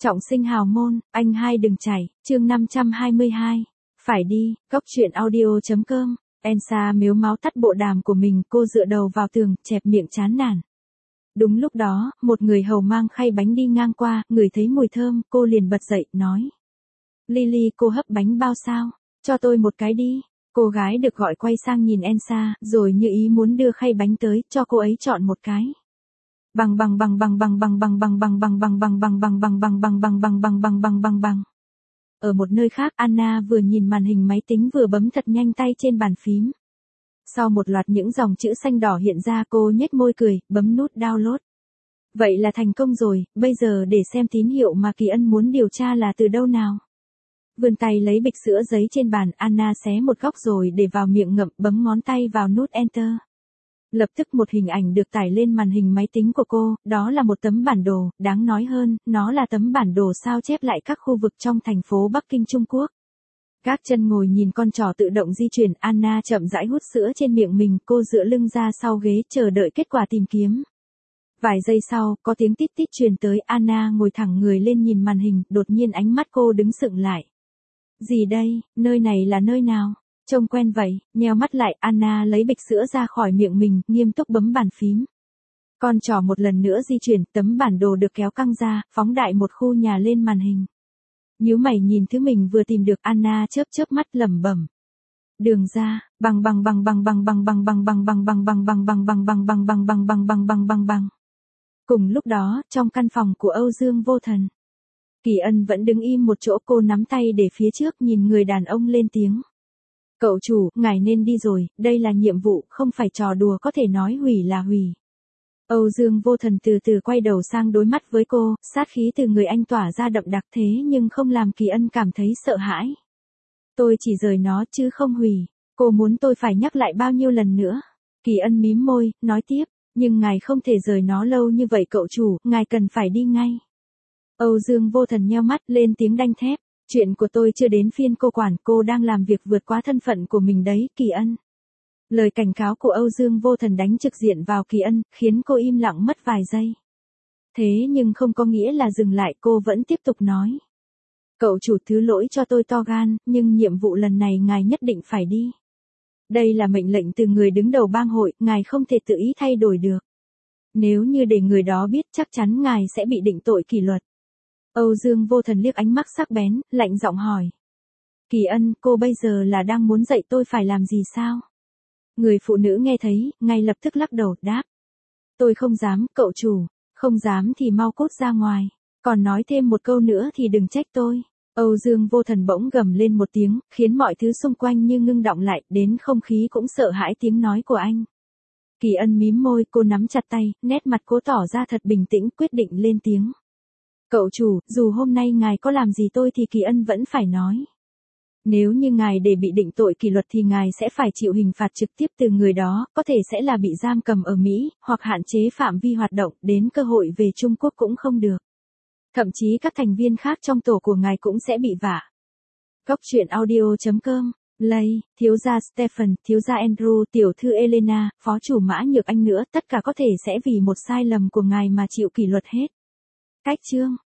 Trọng sinh hào môn, anh hai đừng chảy, chương 522. Phải đi, góc chuyện audio.com. Elsa mếu máu tắt bộ đàm của mình, cô dựa đầu vào tường, chẹp miệng chán nản. Đúng lúc đó, một người hầu mang khay bánh đi ngang qua, ngửi thấy mùi thơm, cô liền bật dậy, nói. Lily, cô hấp bánh bao sao? Cho tôi một cái đi. Cô gái được gọi quay sang nhìn Elsa, rồi như ý muốn đưa khay bánh tới, cho cô ấy chọn một cái. Bằng. Ở một nơi khác, Anna vừa nhìn màn hình máy tính vừa bấm thật nhanh tay trên bàn phím. Sau một loạt những dòng chữ xanh đỏ hiện ra, cô nhếch môi cười, bấm nút download. Vậy là thành công rồi, bây giờ để xem tín hiệu mà Kỳ Ân muốn điều tra là từ đâu nào. Vươn tay lấy bịch sữa giấy trên bàn, Anna xé một góc rồi để vào miệng ngậm, bấm ngón tay vào nút Enter. Lập tức một hình ảnh được tải lên màn hình máy tính của cô, đó là một tấm bản đồ, đáng nói hơn, nó là tấm bản đồ sao chép lại các khu vực trong thành phố Bắc Kinh Trung Quốc. Gác chân ngồi nhìn con trò tự động di chuyển, Anna chậm rãi hút sữa trên miệng mình, cô dựa lưng ra sau ghế chờ đợi kết quả tìm kiếm. Vài giây sau, có tiếng tít tít truyền tới, Anna ngồi thẳng người lên nhìn màn hình, đột nhiên ánh mắt cô đứng sững lại. Gì đây, nơi này là nơi nào? Trông quen vậy, nheo mắt lại, Anna lấy bịch sữa ra khỏi miệng mình, nghiêm túc bấm bàn phím. Con trò một lần nữa di chuyển, tấm bản đồ được kéo căng ra, phóng đại một khu nhà lên màn hình. Nhíu mày nhìn thứ mình vừa tìm được, Anna chớp mắt lẩm bẩm. Đường ra, bằng. Cùng lúc đó, trong căn phòng của Âu Dương Vô Thần, Kỳ Ân vẫn đứng im một chỗ, cô nắm tay để phía trước nhìn người đàn ông lên tiếng. Cậu chủ, ngài nên đi rồi, đây là nhiệm vụ, không phải trò đùa, có thể nói hủy là hủy. Âu Dương Vô Thần từ từ quay đầu sang đối mắt với cô, sát khí từ người anh tỏa ra đậm đặc thế nhưng không làm Kỳ Ân cảm thấy sợ hãi. Tôi chỉ rời nó chứ không hủy, cô muốn tôi phải nhắc lại bao nhiêu lần nữa? Kỳ Ân mím môi, nói tiếp, nhưng ngài không thể rời nó lâu như vậy cậu chủ, ngài cần phải đi ngay. Âu Dương Vô Thần nheo mắt lên tiếng đanh thép. Chuyện của tôi chưa đến phiên cô quản, cô đang làm việc vượt quá thân phận của mình đấy, Kỳ Ân. Lời cảnh cáo của Âu Dương Vô Thần đánh trực diện vào Kỳ Ân, khiến cô im lặng mất vài giây. Thế nhưng không có nghĩa là dừng lại, cô vẫn tiếp tục nói. Cậu chủ thứ lỗi cho tôi to gan, nhưng nhiệm vụ lần này ngài nhất định phải đi. Đây là mệnh lệnh từ người đứng đầu bang hội, ngài không thể tự ý thay đổi được. Nếu như để người đó biết, chắc chắn ngài sẽ bị định tội kỷ luật. Âu Dương Vô Thần liếc ánh mắt sắc bén, lạnh giọng hỏi. Kỳ Ân, cô bây giờ là đang muốn dạy tôi phải làm gì sao? Người phụ nữ nghe thấy, ngay lập tức lắc đầu, đáp. Tôi không dám, cậu chủ, không dám thì mau cút ra ngoài, còn nói thêm một câu nữa thì đừng trách tôi. Âu Dương Vô Thần bỗng gầm lên một tiếng, khiến mọi thứ xung quanh như ngưng đọng lại, đến không khí cũng sợ hãi tiếng nói của anh. Kỳ Ân mím môi, cô nắm chặt tay, nét mặt cố tỏ ra thật bình tĩnh, quyết định lên tiếng. Cậu chủ, dù hôm nay ngài có làm gì tôi thì Kỳ Ân vẫn phải nói. Nếu như ngài để bị định tội kỷ luật thì ngài sẽ phải chịu hình phạt trực tiếp từ người đó, có thể sẽ là bị giam cầm ở Mỹ, hoặc hạn chế phạm vi hoạt động, đến cơ hội về Trung Quốc cũng không được. Thậm chí các thành viên khác trong tổ của ngài cũng sẽ bị vạ. Góc chuyện audio.com. Lay, thiếu gia Stephen, thiếu gia Andrew, tiểu thư Elena, phó chủ Mã Nhược Anh nữa, tất cả có thể sẽ vì một sai lầm của ngài mà chịu kỷ luật hết. Cách chương